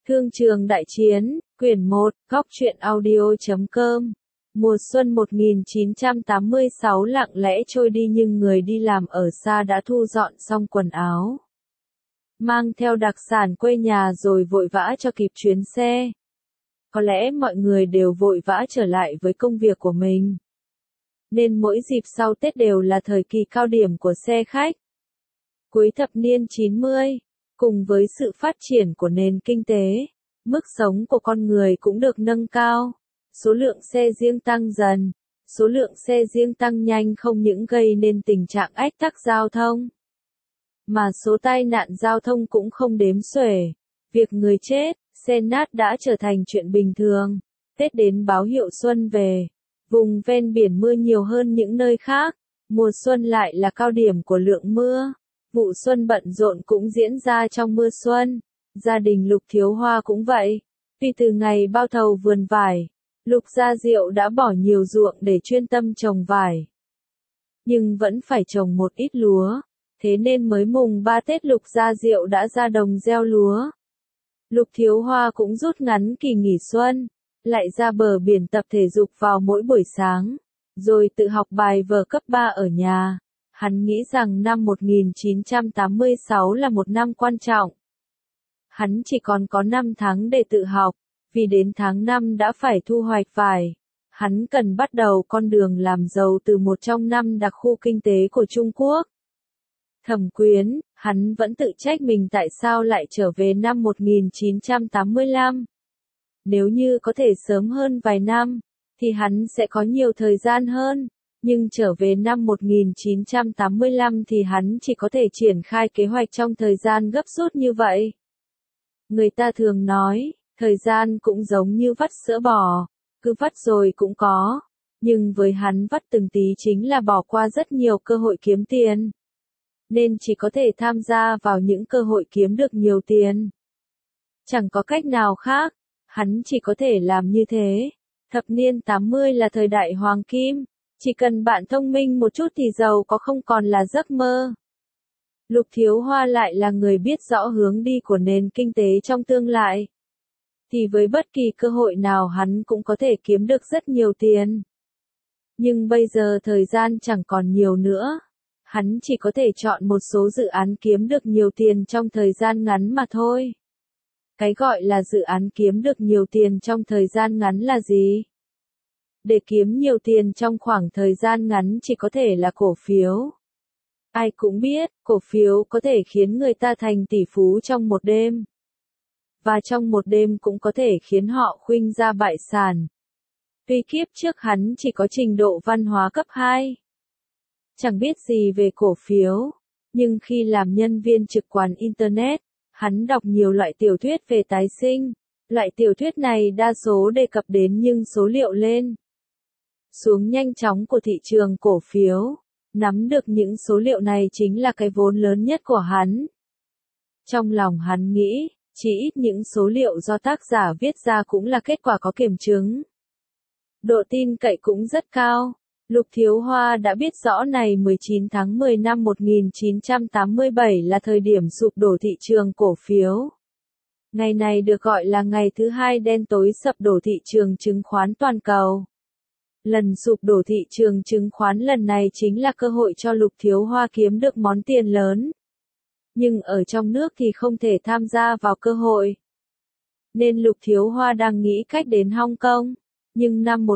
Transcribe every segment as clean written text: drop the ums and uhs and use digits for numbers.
Thương trường đại chiến, quyển 1, góc truyện audio.com. Mùa xuân 1986 lặng lẽ trôi đi nhưng người đi làm ở xa đã thu dọn xong quần áo. Mang theo đặc sản quê nhà rồi vội vã cho kịp chuyến xe. Có lẽ mọi người đều vội vã trở lại với công việc của mình. Nên mỗi dịp sau Tết đều là thời kỳ cao điểm của xe khách. Cuối thập niên 90, cùng với sự phát triển của nền kinh tế, mức sống của con người cũng được nâng cao. Số lượng xe riêng tăng dần. Số lượng xe riêng tăng nhanh không những gây nên tình trạng ách tắc giao thông, mà số tai nạn giao thông cũng không đếm xuể. Việc người chết, xe nát đã trở thành chuyện bình thường. Tết đến báo hiệu xuân về. Vùng ven biển mưa nhiều hơn những nơi khác. Mùa xuân lại là cao điểm của lượng mưa. Vụ xuân bận rộn cũng diễn ra trong mưa xuân. Gia đình Lục Thiếu Hoa cũng vậy. Tuy từ ngày bao thầu vườn vải, Lục Gia Diệu đã bỏ nhiều ruộng để chuyên tâm trồng vải, nhưng vẫn phải trồng một ít lúa. Thế nên mới mùng 3 Tết Lục Gia Diệu đã ra đồng gieo lúa. Lục Thiếu Hoa cũng rút ngắn kỳ nghỉ xuân, lại ra bờ biển tập thể dục vào mỗi buổi sáng, rồi tự học bài vở cấp 3 ở nhà. Hắn nghĩ rằng năm 1986 là một năm quan trọng. Hắn chỉ còn có 5 tháng để tự học, vì đến tháng 5 đã phải thu hoạch vải. Hắn cần bắt đầu con đường làm giàu từ một trong 5 đặc khu kinh tế của Trung Quốc. Thẩm Quyến, hắn vẫn tự trách mình tại sao lại trở về năm 1985. Nếu như có thể sớm hơn vài năm, thì hắn sẽ có nhiều thời gian hơn. Nhưng trở về năm 1985 thì hắn chỉ có thể triển khai kế hoạch trong thời gian gấp rút như vậy. Người ta thường nói, thời gian cũng giống như vắt sữa bò, cứ vắt rồi cũng có. Nhưng với hắn vắt từng tí chính là bỏ qua rất nhiều cơ hội kiếm tiền. Nên chỉ có thể tham gia vào những cơ hội kiếm được nhiều tiền. Chẳng có cách nào khác, hắn chỉ có thể làm như thế. Thập niên 80 là thời đại hoàng kim, chỉ cần bạn thông minh một chút thì giàu có không còn là giấc mơ. Lục Thiếu Hoa lại là người biết rõ hướng đi của nền kinh tế trong tương lai. Thì với bất kỳ cơ hội nào hắn cũng có thể kiếm được rất nhiều tiền. Nhưng bây giờ thời gian chẳng còn nhiều nữa. Hắn chỉ có thể chọn một số dự án kiếm được nhiều tiền trong thời gian ngắn mà thôi. Cái gọi là dự án kiếm được nhiều tiền trong thời gian ngắn là gì? Để kiếm nhiều tiền trong khoảng thời gian ngắn chỉ có thể là cổ phiếu. Ai cũng biết, cổ phiếu có thể khiến người ta thành tỷ phú trong một đêm. Và trong một đêm cũng có thể khiến họ khuynh ra bại sản. Tuy kiếp trước hắn chỉ có trình độ văn hóa cấp 2. Chẳng biết gì về cổ phiếu. Nhưng khi làm nhân viên trực quản Internet, hắn đọc nhiều loại tiểu thuyết về tái sinh. Loại tiểu thuyết này đa số đề cập đến những số liệu lên xuống nhanh chóng của thị trường cổ phiếu. Nắm được những số liệu này chính là cái vốn lớn nhất của hắn. Trong lòng hắn nghĩ, chỉ ít những số liệu do tác giả viết ra cũng là kết quả có kiểm chứng. Độ tin cậy cũng rất cao. Lục Thiếu Hoa đã biết rõ ngày 19 tháng 10 năm 1987 là thời điểm sụp đổ thị trường cổ phiếu. Ngày này được gọi là ngày thứ hai đen tối sập đổ thị trường chứng khoán toàn cầu. Lần sụp đổ thị trường chứng khoán lần này chính là cơ hội cho Lục Thiếu Hoa kiếm được món tiền lớn. Nhưng ở trong nước thì không thể tham gia vào cơ hội. Nên Lục Thiếu Hoa đang nghĩ cách đến Hong Kong. Nhưng năm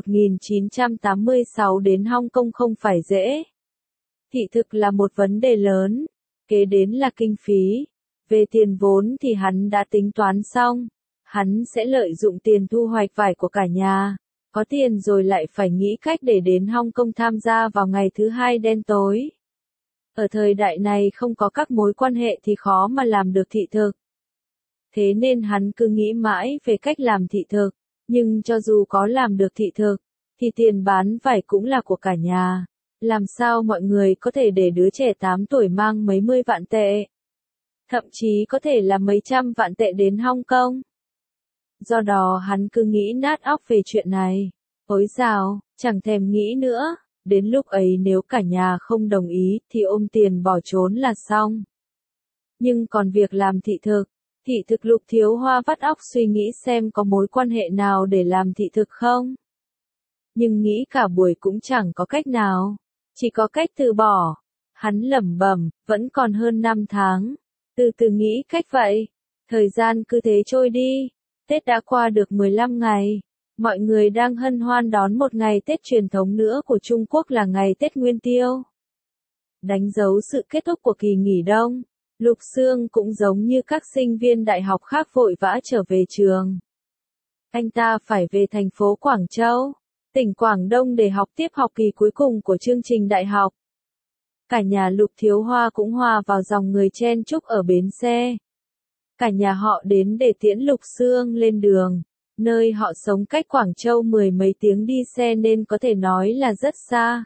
1986 đến Hong Kong không phải dễ. Thị thực là một vấn đề lớn. Kế đến là kinh phí. Về tiền vốn thì hắn đã tính toán xong. Hắn sẽ lợi dụng tiền thu hoạch vải của cả nhà. Có tiền rồi lại phải nghĩ cách để đến Hong Kong tham gia vào ngày thứ hai đen tối. Ở thời đại này không có các mối quan hệ thì khó mà làm được thị thực. Thế nên hắn cứ nghĩ mãi về cách làm thị thực. Nhưng cho dù có làm được thị thực, thì tiền bán vải cũng là của cả nhà. Làm sao mọi người có thể để đứa trẻ 8 tuổi mang mấy mươi vạn tệ? Thậm chí có thể là mấy trăm vạn tệ đến Hong Kong. Do đó hắn cứ nghĩ nát óc về chuyện này. Ối dào, chẳng thèm nghĩ nữa. Đến lúc ấy nếu cả nhà không đồng ý thì ôm tiền bỏ trốn là xong. Nhưng còn việc làm thị thực, Thị thực Lục Thiếu Hoa vắt óc suy nghĩ xem có mối quan hệ nào để làm thị thực không. Nhưng nghĩ cả buổi cũng chẳng có cách nào. Chỉ có cách từ bỏ. Hắn lẩm bẩm, vẫn còn hơn 5 tháng. Từ từ nghĩ cách vậy. Thời gian cứ thế trôi đi. Tết đã qua được 15 ngày. Mọi người đang hân hoan đón một ngày Tết truyền thống nữa của Trung Quốc là ngày Tết Nguyên Tiêu. Đánh dấu sự kết thúc của kỳ nghỉ đông, Lục Xương cũng giống như các sinh viên đại học khác vội vã trở về trường. Anh ta phải về thành phố Quảng Châu, tỉnh Quảng Đông để học tiếp học kỳ cuối cùng của chương trình đại học. Cả nhà Lục Thiếu Hoa cũng hòa vào dòng người chen chúc ở bến xe. Cả nhà họ đến để tiễn Lục Xương lên đường. Nơi họ sống cách Quảng Châu 10 mấy tiếng đi xe nên có thể nói là rất xa.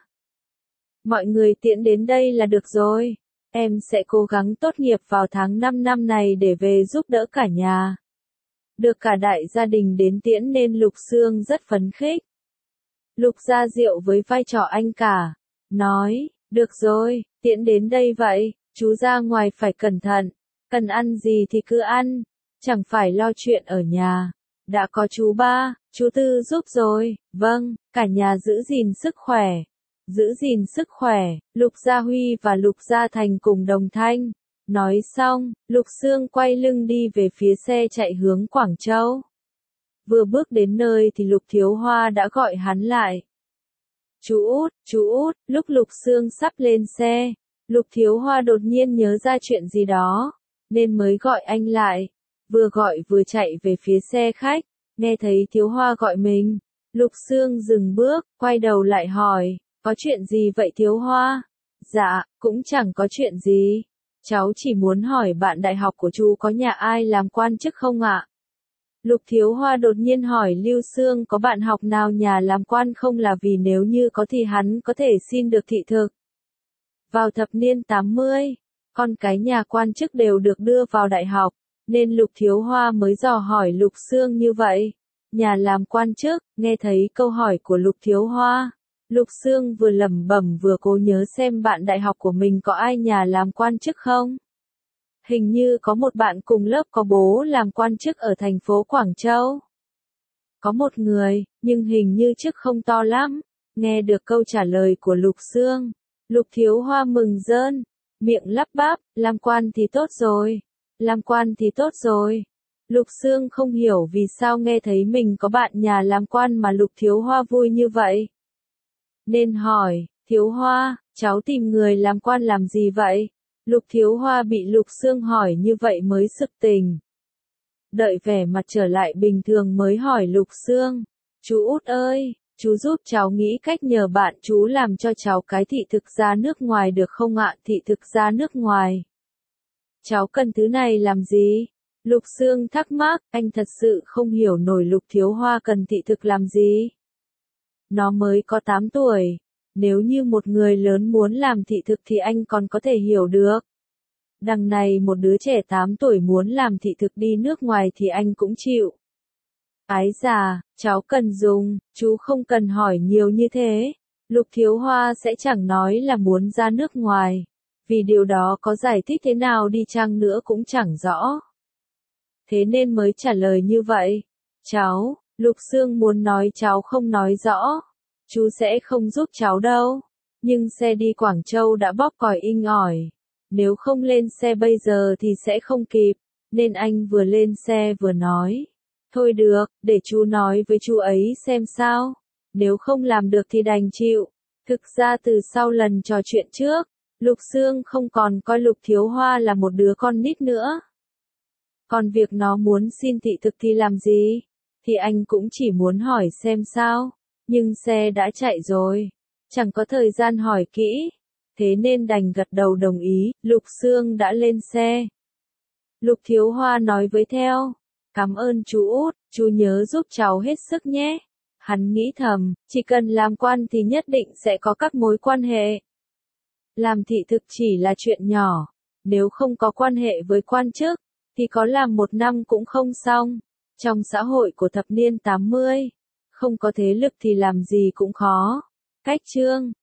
Mọi người tiễn đến đây là được rồi. Em sẽ cố gắng tốt nghiệp vào tháng 5 năm này để về giúp đỡ cả nhà. Được cả đại gia đình đến tiễn nên Lục Xương rất phấn khích. Lục Gia Diệu với vai trò anh cả, nói, được rồi, tiễn đến đây vậy, chú ra ngoài phải cẩn thận, cần ăn gì thì cứ ăn, chẳng phải lo chuyện ở nhà. Đã có chú ba, chú Tư giúp rồi, vâng, cả nhà giữ gìn sức khỏe. Giữ gìn sức khỏe, Lục Gia Huy và Lục Gia Thành cùng đồng thanh. Nói xong, Lục Xương quay lưng đi về phía xe chạy hướng Quảng Châu. Vừa bước đến nơi thì Lục Thiếu Hoa đã gọi hắn lại. Chú Út, lúc Lục Xương sắp lên xe, Lục Thiếu Hoa đột nhiên nhớ ra chuyện gì đó, nên mới gọi anh lại. Vừa gọi vừa chạy về phía xe khách, nghe thấy Thiếu Hoa gọi mình. Lục Xương dừng bước, quay đầu lại hỏi, có chuyện gì vậy Thiếu Hoa? Dạ, cũng chẳng có chuyện gì. Cháu chỉ muốn hỏi bạn đại học của chú có nhà ai làm quan chức không ạ? Lục Thiếu Hoa đột nhiên hỏi Lưu Xương có bạn học nào nhà làm quan không, là vì nếu như có thì hắn có thể xin được thị thực. Vào thập niên 80, con cái nhà quan chức đều được đưa vào đại học, nên Lục Thiếu Hoa mới dò hỏi Lục Xương như vậy. Nhà làm quan chức, nghe thấy câu hỏi của Lục Thiếu Hoa. Lục Xương vừa lẩm bẩm vừa cố nhớ xem bạn đại học của mình có ai nhà làm quan chức không. Hình như có một bạn cùng lớp có bố làm quan chức ở thành phố Quảng Châu. Có một người, nhưng hình như chức không to lắm. Nghe được câu trả lời của Lục Xương, Lục Thiếu Hoa mừng rơn, miệng lắp bắp, làm quan thì tốt rồi, làm quan thì tốt rồi. Lục Xương không hiểu vì sao nghe thấy mình có bạn nhà làm quan mà Lục Thiếu Hoa vui như vậy. Nên hỏi, Thiếu Hoa, cháu tìm người làm quan làm gì vậy? Lục Thiếu Hoa bị Lục Xương hỏi như vậy mới sực tỉnh. Đợi vẻ mặt trở lại bình thường mới hỏi Lục Xương, chú Út ơi, chú giúp cháu nghĩ cách nhờ bạn chú làm cho cháu cái thị thực ra nước ngoài được không ạ? Thị thực ra nước ngoài. Cháu cần thứ này làm gì? Lục Xương thắc mắc, anh thật sự không hiểu nổi Lục Thiếu Hoa cần thị thực làm gì. Nó mới có 8 tuổi. Nếu như một người lớn muốn làm thị thực thì anh còn có thể hiểu được. Đằng này một đứa trẻ 8 tuổi muốn làm thị thực đi nước ngoài thì anh cũng chịu. Ái già, cháu cần dùng, chú không cần hỏi nhiều như thế. Lục Thiếu Hoa sẽ chẳng nói là muốn ra nước ngoài. Vì điều đó có giải thích thế nào đi chăng nữa cũng chẳng rõ. Thế nên mới trả lời như vậy. Cháu, Lục Xương muốn nói cháu không nói rõ. Chú sẽ không giúp cháu đâu. Nhưng xe đi Quảng Châu đã bóp còi inh ỏi. Nếu không lên xe bây giờ thì sẽ không kịp. Nên anh vừa lên xe vừa nói. Thôi được, để chú nói với chú ấy xem sao. Nếu không làm được thì đành chịu. Thực ra từ sau lần trò chuyện trước, Lục Xương không còn coi Lục Thiếu Hoa là một đứa con nít nữa. Còn việc nó muốn xin thị thực thì làm gì? Thì anh cũng chỉ muốn hỏi xem sao. Nhưng xe đã chạy rồi. Chẳng có thời gian hỏi kỹ. Thế nên đành gật đầu đồng ý, Lục Xương đã lên xe. Lục Thiếu Hoa nói với theo. Cảm ơn chú Út, chú nhớ giúp cháu hết sức nhé. Hắn nghĩ thầm, chỉ cần làm quan thì nhất định sẽ có các mối quan hệ. Làm thị thực chỉ là chuyện nhỏ. Nếu không có quan hệ với quan chức, thì có làm 1 năm cũng không xong. Trong xã hội của thập niên 80, không có thế lực thì làm gì cũng khó. Cách chương